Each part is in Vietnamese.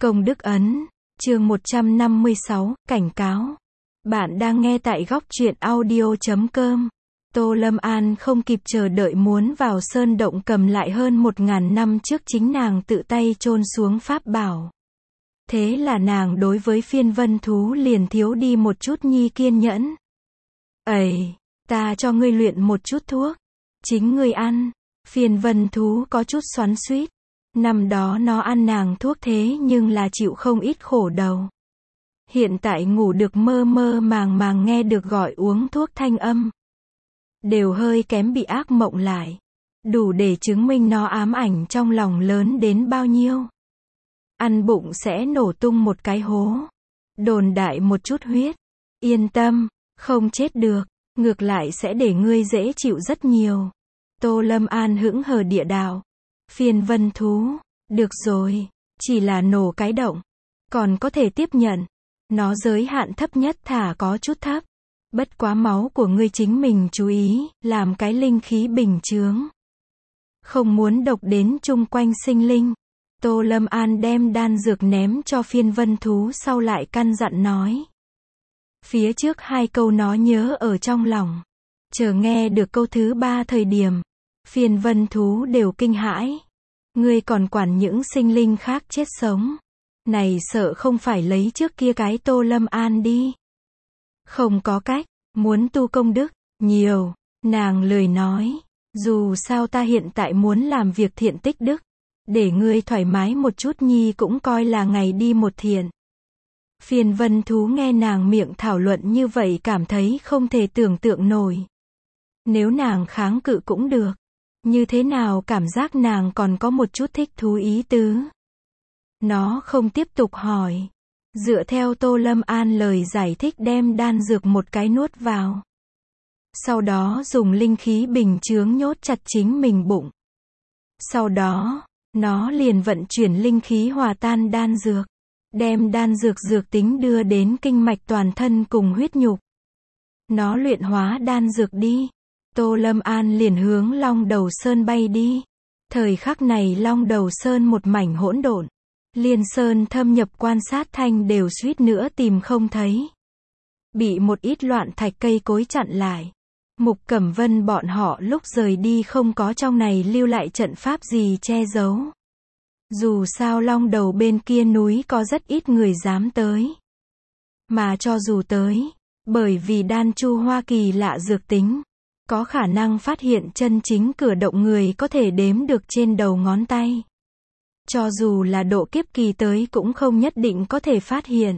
Công đức ấn, chương 156, cảnh cáo. Bạn đang nghe tại góc truyện audio.com. Tô Lâm An không kịp chờ đợi muốn vào sơn động cầm lại hơn 1000 năm trước chính nàng tự tay chôn xuống pháp bảo. Thế là nàng đối với phiên vân thú liền thiếu đi một chút nhi kiên nhẫn. "Ầy, ta cho ngươi luyện một chút thuốc, chính ngươi ăn." Phiên vân thú có chút xoắn xuýt. Năm đó nó ăn nàng thuốc thế nhưng là chịu không ít khổ đầu. Hiện tại ngủ được mơ mơ màng màng nghe được gọi uống thuốc thanh âm. Đều hơi kém bị ác mộng lại. Đủ để chứng minh nó ám ảnh trong lòng lớn đến bao nhiêu. Ăn bụng sẽ nổ tung một cái hố. Đồn đại một chút huyết. Yên tâm, không chết được, ngược lại sẽ để ngươi dễ chịu rất nhiều. Tô Lâm An hững hờ địa đạo. Phiên vân thú, được rồi, chỉ là nổ cái động, còn có thể tiếp nhận. Nó giới hạn thấp nhất thả có chút thấp. Bất quá máu của ngươi chính mình chú ý, làm cái linh khí bình chướng. Không muốn độc đến chung quanh sinh linh. Tô Lâm An đem đan dược ném cho phiên vân thú sau lại căn dặn nói. Phía trước 2 câu nó nhớ ở trong lòng. Chờ nghe được câu thứ 3 thời điểm. Phiên vân thú đều kinh hãi. Ngươi còn quản những sinh linh khác chết sống. Này sợ không phải lấy trước kia cái Tô Lâm An đi. Không có cách, muốn tu công đức, nhiều, nàng lười nói. Dù sao ta hiện tại muốn làm việc thiện tích đức. Để ngươi thoải mái một chút nhi cũng coi là ngày đi một thiện. Phiên vân thú nghe nàng miệng thảo luận như vậy cảm thấy không thể tưởng tượng nổi. Nếu nàng kháng cự cũng được. Như thế nào cảm giác nàng còn có một chút thích thú ý tứ. Nó không tiếp tục hỏi. Dựa theo Tô Lâm An lời giải thích đem đan dược một cái nuốt vào. Sau đó dùng linh khí bình chướng nhốt chặt chính mình bụng. Sau đó, nó liền vận chuyển linh khí hòa tan đan dược. Đem đan dược dược tính đưa đến kinh mạch toàn thân cùng huyết nhục. Nó luyện hóa đan dược đi. Tô Lâm An liền hướng Long Đầu Sơn bay đi. Thời khắc này Long Đầu Sơn một mảnh hỗn độn. Liên Sơn thâm nhập quan sát thanh đều suýt nữa tìm không thấy. Bị một ít loạn thạch cây cối chặn lại. Mục Cẩm Vân bọn họ lúc rời đi không có trong này lưu lại trận pháp gì che giấu. Dù sao Long Đầu bên kia núi có rất ít người dám tới. Mà cho dù tới, bởi vì đan chu Hoa Kỳ lạ dược tính. Có khả năng phát hiện chân chính cửa động người có thể đếm được trên đầu ngón tay. Cho dù là độ kiếp kỳ tới cũng không nhất định có thể phát hiện.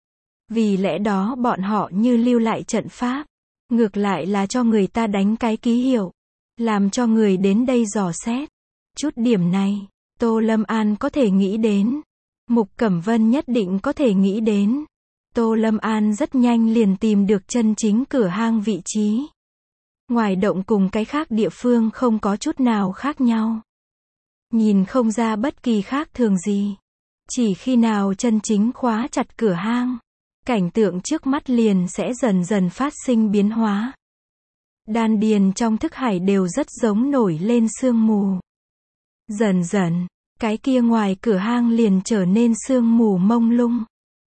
Vì lẽ đó bọn họ như lưu lại trận pháp. Ngược lại là cho người ta đánh cái ký hiệu. Làm cho người đến đây dò xét. Chút điểm này, Tô Lâm An có thể nghĩ đến. Mục Cẩm Vân nhất định có thể nghĩ đến. Tô Lâm An rất nhanh liền tìm được chân chính cửa hang vị trí. Ngoài động cùng cái khác địa phương không có chút nào khác nhau. Nhìn không ra bất kỳ khác thường gì. Chỉ khi nào chân chính khóa chặt cửa hang, cảnh tượng trước mắt liền sẽ dần dần phát sinh biến hóa. Đan điền trong thức hải đều rất giống nổi lên sương mù. Dần dần, cái kia ngoài cửa hang liền trở nên sương mù mông lung.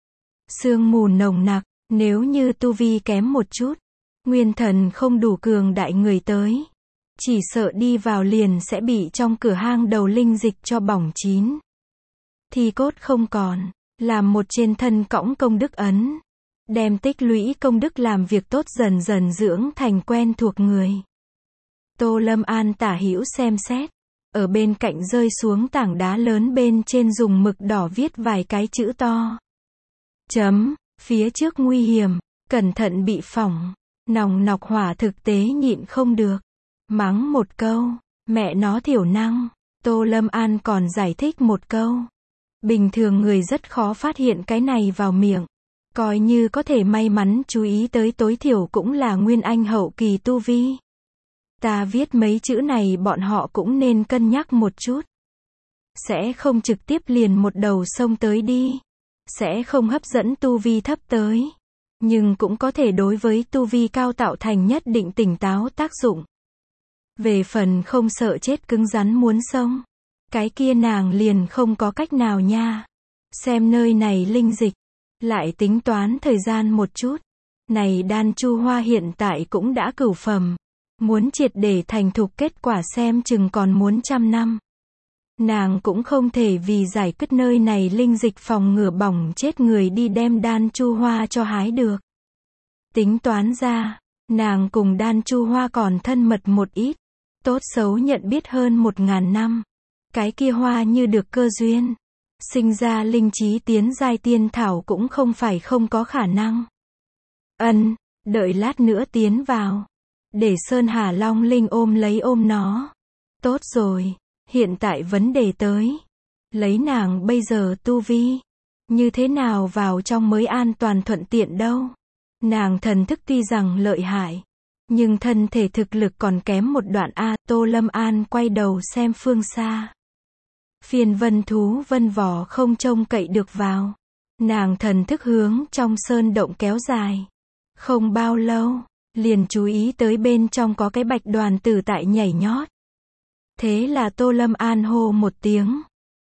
Sương mù nồng nặc, nếu như tu vi kém một chút. Nguyên thần không đủ cường đại người tới. Chỉ sợ đi vào liền sẽ bị trong cửa hang đầu linh dịch cho bỏng chín. Thi cốt không còn. Làm một trên thân cõng công đức ấn. Đem tích lũy công đức làm việc tốt dần dần dưỡng thành quen thuộc người. Tô Lâm An tả hữu xem xét. Ở bên cạnh rơi xuống tảng đá lớn bên trên dùng mực đỏ viết vài cái chữ to. Chấm, phía trước nguy hiểm, cẩn thận bị phỏng. Nòng nọc hỏa thực tế nhịn không được. Mắng một câu, mẹ nó thiểu năng. Tô Lâm An còn giải thích một câu. Bình thường người rất khó phát hiện cái này vào miệng. Coi như có thể may mắn chú ý tới tối thiểu cũng là nguyên anh hậu kỳ tu vi. Ta viết mấy chữ này bọn họ cũng nên cân nhắc một chút. Sẽ không trực tiếp liền một đầu sông tới đi. Sẽ không hấp dẫn tu vi thấp tới. Nhưng cũng có thể đối với tu vi cao tạo thành nhất định tỉnh táo tác dụng. Về phần không sợ chết cứng rắn muốn xông. Cái kia nàng liền không có cách nào nha. xem nơi này linh dịch, lại tính toán thời gian một chút. Này đan chu hoa hiện tại cũng đã cửu phẩm, muốn triệt để thành thục kết quả xem chừng còn muốn 100 năm. Nàng cũng không thể vì giải quyết nơi này linh dịch phòng ngừa bỏng chết người đi đem đan chu hoa cho hái được. Tính toán ra, nàng cùng đan chu hoa còn thân mật một ít, tốt xấu nhận biết hơn 1000 năm. Cái kia hoa như được cơ duyên, sinh ra linh trí tiến giai tiên thảo cũng không phải không có khả năng. Đợi lát nữa tiến vào, để Sơn Hà Long Linh ôm nó. Tốt rồi, hiện tại vấn đề tới, lấy nàng bây giờ tu vi, như thế nào vào trong mới an toàn thuận tiện đâu. Nàng thần thức tuy rằng lợi hại, nhưng thân thể thực lực còn kém một đoạn a. Tô Lâm An quay đầu xem phương xa. Phiền vân thú vân vò không trông cậy được vào. Nàng thần thức hướng trong sơn động kéo dài. Không bao lâu, liền chú ý tới bên trong có cái bạch đoàn tử tại nhảy nhót. Thế là Tô Lâm An hô một tiếng.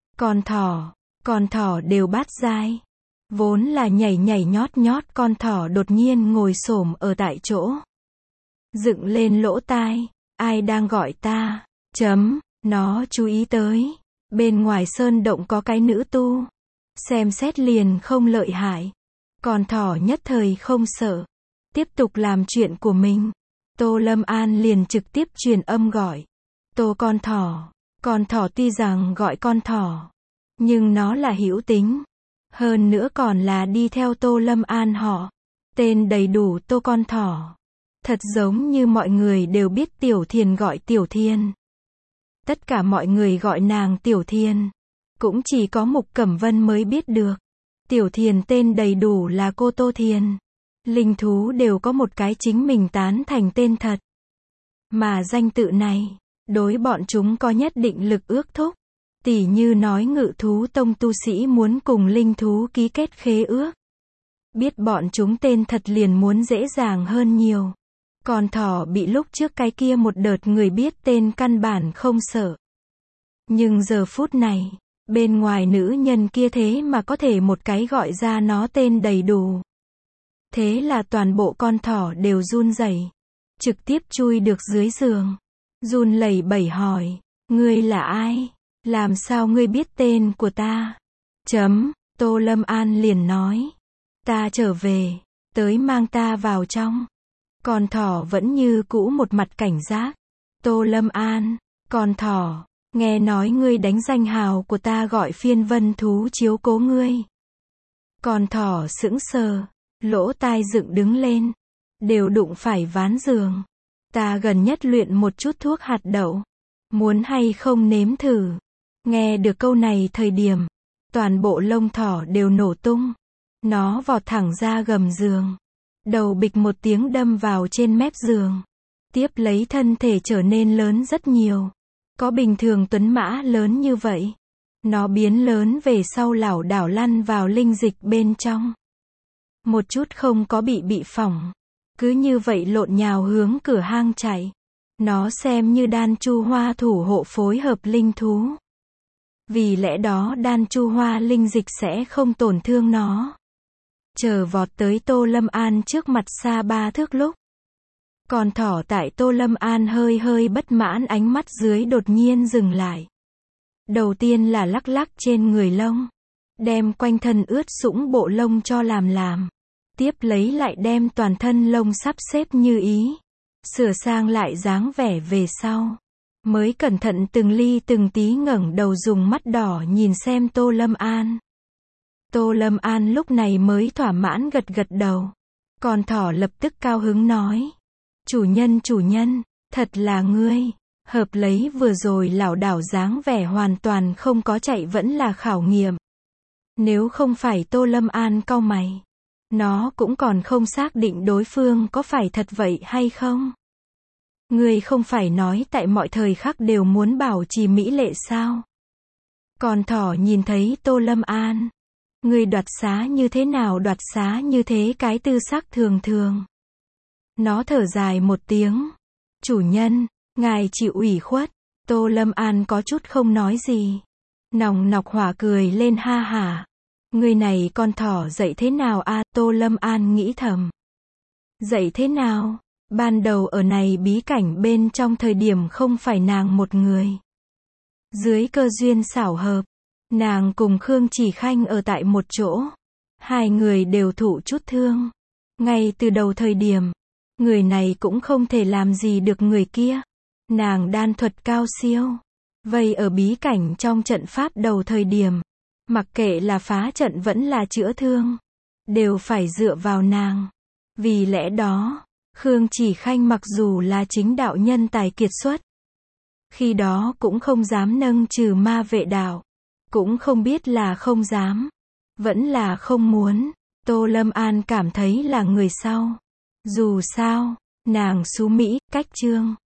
Con thỏ đều bát giai. Vốn là nhảy nhót con thỏ đột nhiên ngồi xổm ở tại chỗ. Dựng lên lỗ tai, ai đang gọi ta? Nó chú ý tới. Bên ngoài sơn động có cái nữ tu. Xem xét liền không lợi hại. Con thỏ nhất thời không sợ. Tiếp tục làm chuyện của mình. Tô Lâm An liền trực tiếp truyền âm gọi. Tô con thỏ. Con thỏ tuy rằng gọi con thỏ, nhưng nó là hữu tính. Hơn nữa còn là đi theo Tô Lâm An họ. Tên đầy đủ Tô con thỏ. Thật giống như mọi người đều biết Tiểu Thiền gọi Tiểu Thiên. Tất cả mọi người gọi nàng Tiểu Thiên. Cũng chỉ có Mục Cẩm Vân mới biết được. Tiểu Thiền tên đầy đủ là cô Tô Thiền. Linh thú đều có một cái chính mình tán thành tên thật. Mà danh tự này, đối bọn chúng có nhất định lực ước thúc. Tỉ như nói Ngự Thú Tông tu sĩ muốn cùng linh thú ký kết khế ước. Biết bọn chúng tên thật liền muốn dễ dàng hơn nhiều. Con thỏ bị lúc trước cái kia một đợt người biết tên căn bản không sợ. Nhưng giờ phút này, bên ngoài nữ nhân kia thế mà có thể một cái gọi ra nó tên đầy đủ. Thế là toàn bộ con thỏ đều run rẩy, trực tiếp chui được dưới giường. Run lẩy bẩy hỏi, ngươi là ai? Làm sao ngươi biết tên của ta? Tô Lâm An liền nói, ta trở về, tới mang ta vào trong. Con thỏ vẫn như cũ một mặt cảnh giác. Tô Lâm An, con thỏ, nghe nói ngươi đánh danh hào của ta gọi phiên vân thú chiếu cố ngươi. Con thỏ sững sờ, lỗ tai dựng đứng lên, đều đụng phải ván giường. Ta gần nhất luyện một chút thuốc hạt đậu, muốn hay không nếm thử? Nghe được câu này thời điểm, toàn bộ lông thỏ đều nổ tung. Nó vọt thẳng ra gầm giường, đầu bịch một tiếng đâm vào trên mép giường. Tiếp lấy thân thể trở nên lớn rất nhiều. Có bình thường tuấn mã lớn như vậy. Nó biến lớn về sau lảo đảo lăn vào linh dịch bên trong. Một chút không có bị phỏng. Cứ như vậy lộn nhào hướng cửa hang chạy. Nó xem như đan chu hoa thủ hộ phối hợp linh thú. Vì lẽ đó đan chu hoa linh dịch sẽ không tổn thương nó. Chờ vọt tới Tô Lâm An trước mặt xa 3 thước lúc. Con thỏ tại Tô Lâm An hơi bất mãn ánh mắt dưới đột nhiên dừng lại. Đầu tiên là lắc lắc trên người lông. Đem quanh thân ướt sũng bộ lông cho làm. Tiếp lấy lại đem toàn thân lông sắp xếp như ý. Sửa sang lại dáng vẻ về sau. Mới cẩn thận từng ly từng tí ngẩng đầu dùng mắt đỏ nhìn xem Tô Lâm An. Tô Lâm An lúc này mới thỏa mãn gật đầu. Con thỏ lập tức cao hứng nói. Chủ nhân, thật là ngươi. Hợp lấy vừa rồi lảo đảo dáng vẻ hoàn toàn không có chạy vẫn là khảo nghiệm. Nếu không phải Tô Lâm An cau mày, nó cũng còn không xác định đối phương có phải thật vậy hay không. Ngươi không phải nói tại mọi thời khắc đều muốn bảo trì mỹ lệ sao? Con thỏ nhìn thấy Tô Lâm An. Ngươi đoạt xá như thế nào đoạt xá như thế cái tư sắc thường. Nó thở dài một tiếng. Chủ nhân, ngài chịu ủy khuất. Tô Lâm An có chút không nói gì. Nòng nọc hỏa cười lên ha hả. Người này con thỏ dạy thế nào a? Tô Lâm An nghĩ thầm. Dạy thế nào? Ban đầu ở này bí cảnh bên trong thời điểm không phải nàng một người. Dưới cơ duyên xảo hợp, nàng cùng Khương Chỉ Khanh ở tại một chỗ. Hai người đều thụ chút thương. Ngay từ đầu thời điểm, người này cũng không thể làm gì được người kia. Nàng đan thuật cao siêu. Vây ở bí cảnh trong trận pháp đầu thời điểm. Mặc kệ là phá trận vẫn là chữa thương. Đều phải dựa vào nàng. Vì lẽ đó, Khương Chỉ Khanh mặc dù là chính đạo nhân tài kiệt xuất. Khi đó cũng không dám nâng trừ ma vệ đạo. Cũng không biết là không dám. Vẫn là không muốn. Tô Lâm An cảm thấy là người sau. Dù sao, nàng xú Mỹ, cách chương.